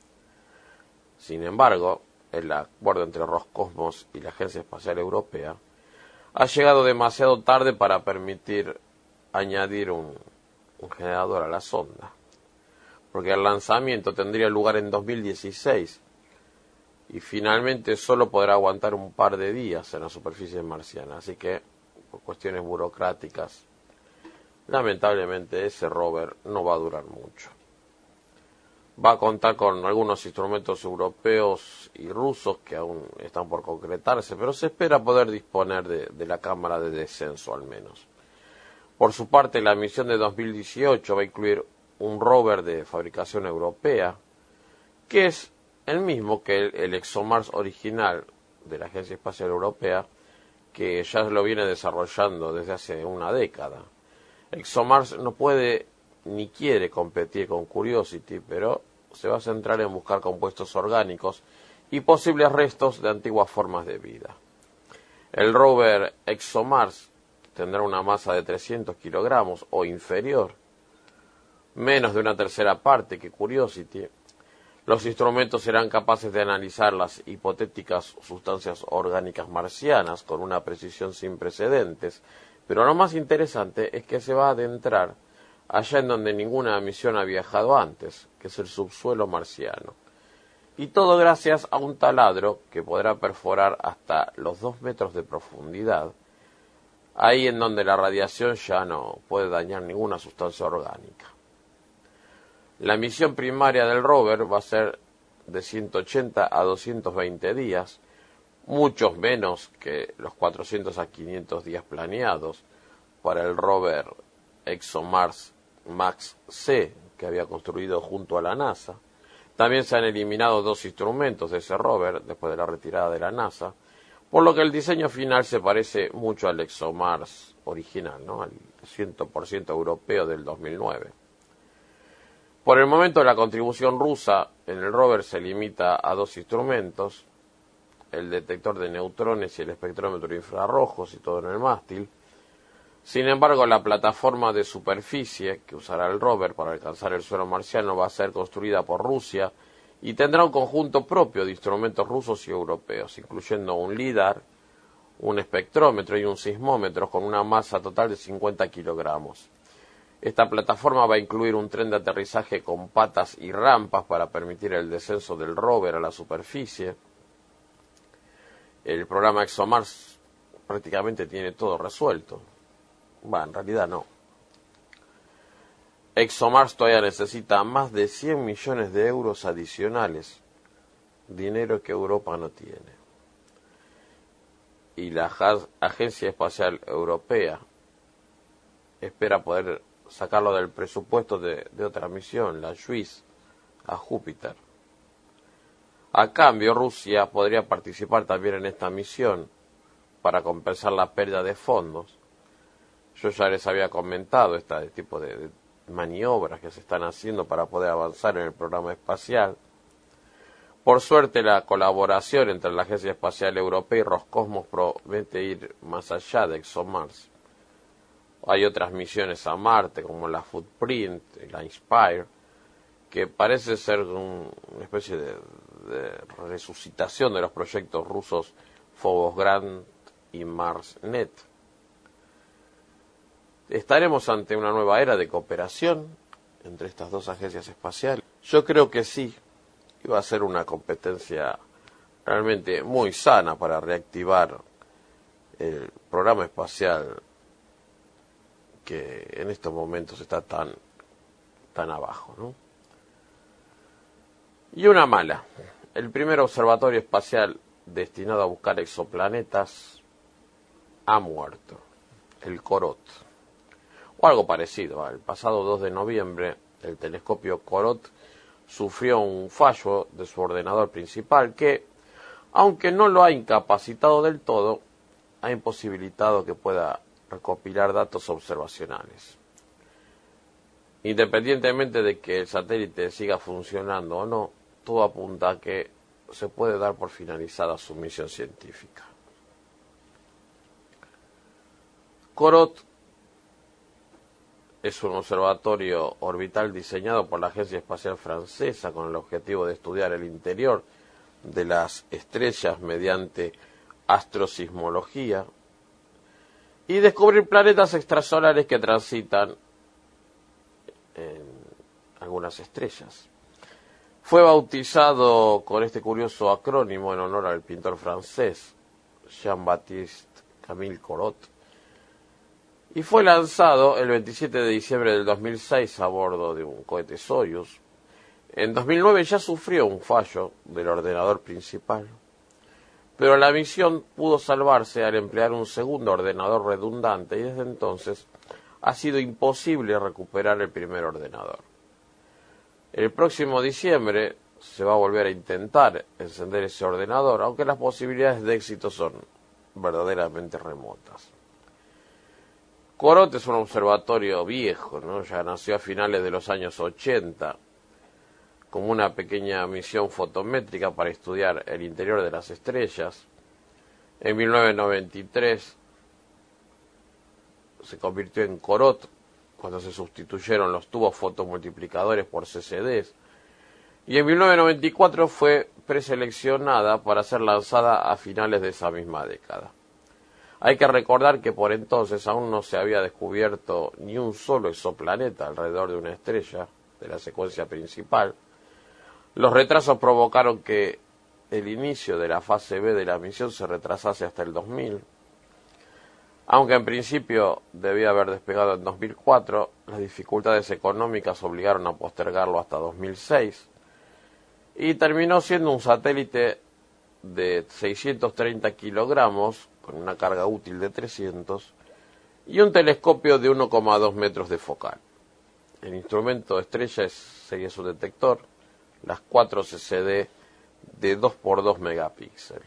Sin embargo, el acuerdo entre Roscosmos y la Agencia Espacial Europea ha llegado demasiado tarde para permitir añadir un generador a la sonda, porque el lanzamiento tendría lugar en 2016 y finalmente solo podrá aguantar un par de días en la superficie marciana, así que por cuestiones burocráticas lamentablemente ese rover no va a durar mucho. Va a contar con algunos instrumentos europeos y rusos que aún están por concretarse, pero se espera poder disponer de la cámara de descenso al menos. Por su parte, la misión de 2018 va a incluir un rover de fabricación europea, que es el mismo que el ExoMars original de la Agencia Espacial Europea, que ya lo viene desarrollando desde hace una década. ExoMars no puede ni quiere competir con Curiosity, pero se va a centrar en buscar compuestos orgánicos y posibles restos de antiguas formas de vida. El rover ExoMars tendrá una masa de 300 kilogramos o inferior, menos de una tercera parte que Curiosity. Los instrumentos serán capaces de analizar las hipotéticas sustancias orgánicas marcianas con una precisión sin precedentes, pero lo más interesante es que se va a adentrar allá en donde ninguna misión ha viajado antes, que es el subsuelo marciano. Y todo gracias a un taladro que podrá perforar hasta los 2 metros de profundidad, ahí en donde la radiación ya no puede dañar ninguna sustancia orgánica. La misión primaria del rover va a ser de 180 a 220 días, muchos menos que los 400 a 500 días planeados, para el rover ExoMars Max-C que había construido junto a la NASA. También se han eliminado 2 instrumentos de ese rover después de la retirada de la NASA, por lo que el diseño final se parece mucho al ExoMars original, ¿no? Al 100% europeo del 2009. Por el momento la contribución rusa en el rover se limita a 2 instrumentos, el detector de neutrones y el espectrómetro infrarrojo, situado en el mástil. Sin embargo, la plataforma de superficie que usará el rover para alcanzar el suelo marciano va a ser construida por Rusia y tendrá un conjunto propio de instrumentos rusos y europeos, incluyendo un LIDAR, un espectrómetro y un sismómetro con una masa total de 50 kilogramos. Esta plataforma va a incluir un tren de aterrizaje con patas y rampas para permitir el descenso del rover a la superficie. El programa ExoMars prácticamente tiene todo resuelto. En realidad no. ExoMars todavía necesita más de 100 millones de euros adicionales, dinero que Europa no tiene. Y la Agencia Espacial Europea espera poder sacarlo del presupuesto de otra misión, la JUICE, a Júpiter. A cambio, Rusia podría participar también en esta misión para compensar la pérdida de fondos. Yo ya les había comentado este tipo de maniobras que se están haciendo para poder avanzar en el programa espacial. Por suerte, la colaboración entre la Agencia Espacial Europea y Roscosmos promete ir más allá de ExoMars. Hay otras misiones a Marte, como la Footprint, la Inspire, que parece ser una especie de resucitación de los proyectos rusos Phobos Grant y MarsNet. ¿Estaremos ante una nueva era de cooperación entre estas dos agencias espaciales? Yo creo que sí. Iba a ser una competencia realmente muy sana para reactivar el programa espacial que en estos momentos está tan abajo, ¿no? Y una mala. El primer observatorio espacial destinado a buscar exoplanetas ha muerto, el COROT. O algo parecido. El pasado 2 de noviembre, el telescopio COROT sufrió un fallo de su ordenador principal que, aunque no lo ha incapacitado del todo, ha imposibilitado que pueda recopilar datos observacionales. Independientemente de que el satélite siga funcionando o no, todo apunta a que se puede dar por finalizada su misión científica. COROT es un observatorio orbital diseñado por la Agencia Espacial Francesa con el objetivo de estudiar el interior de las estrellas mediante astrosismología y descubrir planetas extrasolares que transitan en algunas estrellas. Fue bautizado con este curioso acrónimo en honor al pintor francés Jean-Baptiste Camille Corot y fue lanzado el 27 de diciembre del 2006 a bordo de un cohete Soyuz. En 2009 ya sufrió un fallo del ordenador principal, pero la misión pudo salvarse al emplear un segundo ordenador redundante y desde entonces ha sido imposible recuperar el primer ordenador. El próximo diciembre se va a volver a intentar encender ese ordenador, aunque las posibilidades de éxito son verdaderamente remotas. COROT es un observatorio viejo, ¿no? Ya nació a finales de los años 80 como una pequeña misión fotométrica para estudiar el interior de las estrellas. En 1993 se convirtió en COROT cuando se sustituyeron los tubos fotomultiplicadores por CCDs. Y en 1994 fue preseleccionada para ser lanzada a finales de esa misma década. Hay que recordar que por entonces aún no se había descubierto ni un solo exoplaneta alrededor de una estrella de la secuencia principal. Los retrasos provocaron que el inicio de la fase B de la misión se retrasase hasta el 2000. Aunque en principio debía haber despegado en 2004, las dificultades económicas obligaron a postergarlo hasta 2006 y terminó siendo un satélite de 630 kilogramos con una carga útil de 300 y un telescopio de 1,2 metros de focal. El instrumento estrella sería su detector, las 4 CCD de 2x2 megapíxeles.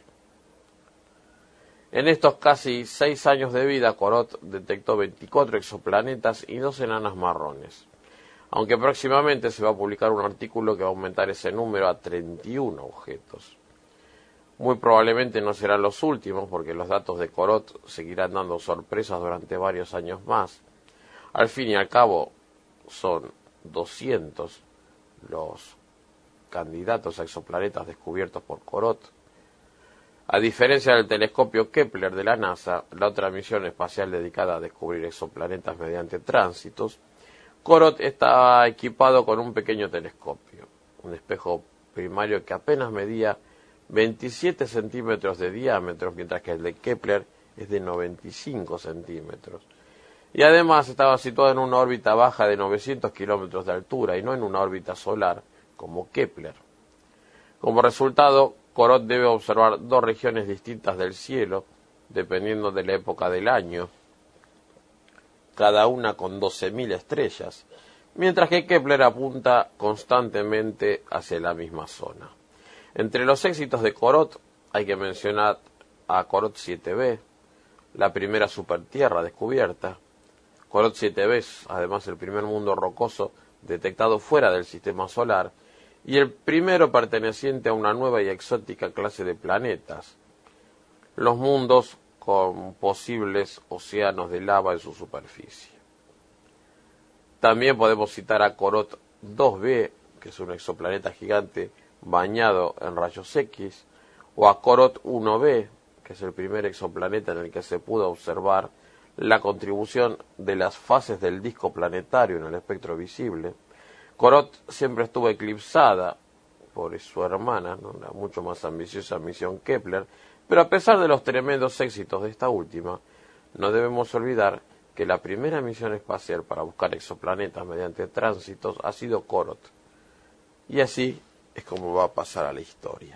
En estos casi 6 años de vida, Corot detectó 24 exoplanetas y 2 enanas marrones, aunque próximamente se va a publicar un artículo que va a aumentar ese número a 31 objetos. Muy probablemente no serán los últimos, porque los datos de Corot seguirán dando sorpresas durante varios años más. Al fin y al cabo, son 200 los candidatos a exoplanetas descubiertos por Corot. A diferencia del telescopio Kepler de la NASA, la otra misión espacial dedicada a descubrir exoplanetas mediante tránsitos, Corot está equipado con un pequeño telescopio, un espejo primario que apenas medía 27 centímetros de diámetro, mientras que el de Kepler es de 95 centímetros. Y además estaba situado en una órbita baja de 900 kilómetros de altura y no en una órbita solar como Kepler. Como resultado, Corot debe observar 2 regiones distintas del cielo, dependiendo de la época del año, cada una con 12.000 estrellas, mientras que Kepler apunta constantemente hacia la misma zona. Entre los éxitos de Corot hay que mencionar a Corot 7b, la primera supertierra descubierta. Corot 7b es además el primer mundo rocoso detectado fuera del sistema solar y el primero perteneciente a una nueva y exótica clase de planetas, los mundos con posibles océanos de lava en su superficie. También podemos citar a Corot 2b, que es un exoplaneta gigante bañado en rayos X, o a Corot 1b, que es el primer exoplaneta en el que se pudo observar la contribución de las fases del disco planetario en el espectro visible. Corot siempre estuvo eclipsada por su hermana, ¿no?, la mucho más ambiciosa misión Kepler, pero a pesar de los tremendos éxitos de esta última, no debemos olvidar que la primera misión espacial para buscar exoplanetas mediante tránsitos ha sido Corot. Y así es como va a pasar a la historia.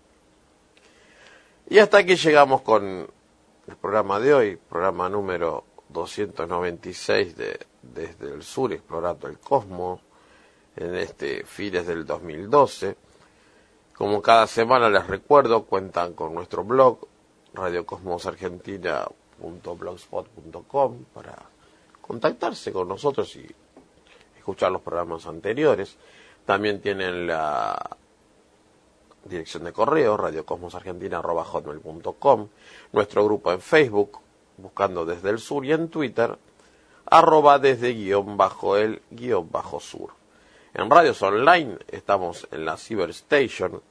Y hasta aquí llegamos con el programa de hoy, programa número 296 Desde el Sur, explorando el cosmos, en este fines del 2012. Como cada semana les recuerdo, cuentan con nuestro blog, radiocosmosargentina.blogspot.com, para contactarse con nosotros y escuchar los programas anteriores. También tienen la dirección de correo, radiocosmosargentina@hotmail.com, nuestro grupo en Facebook, buscando Desde el Sur, y en Twitter, @desde_el_sur. En radios online estamos en la Cyberstation,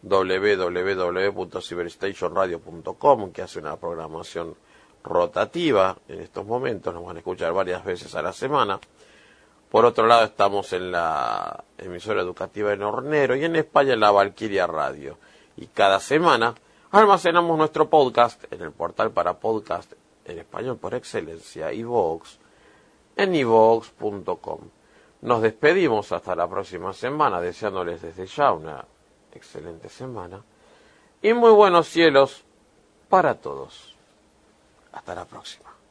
www.cyberstationradio.com, que hace una programación rotativa en estos momentos, nos van a escuchar varias veces a la semana. Por otro lado, estamos en la emisora educativa en Hornero y en España en la Valquiria Radio. Y cada semana almacenamos nuestro podcast en el portal para podcast en español por excelencia, iVoox, en iVoox.com. Nos despedimos hasta la próxima semana, deseándoles desde ya una excelente semana y muy buenos cielos para todos. Hasta la próxima.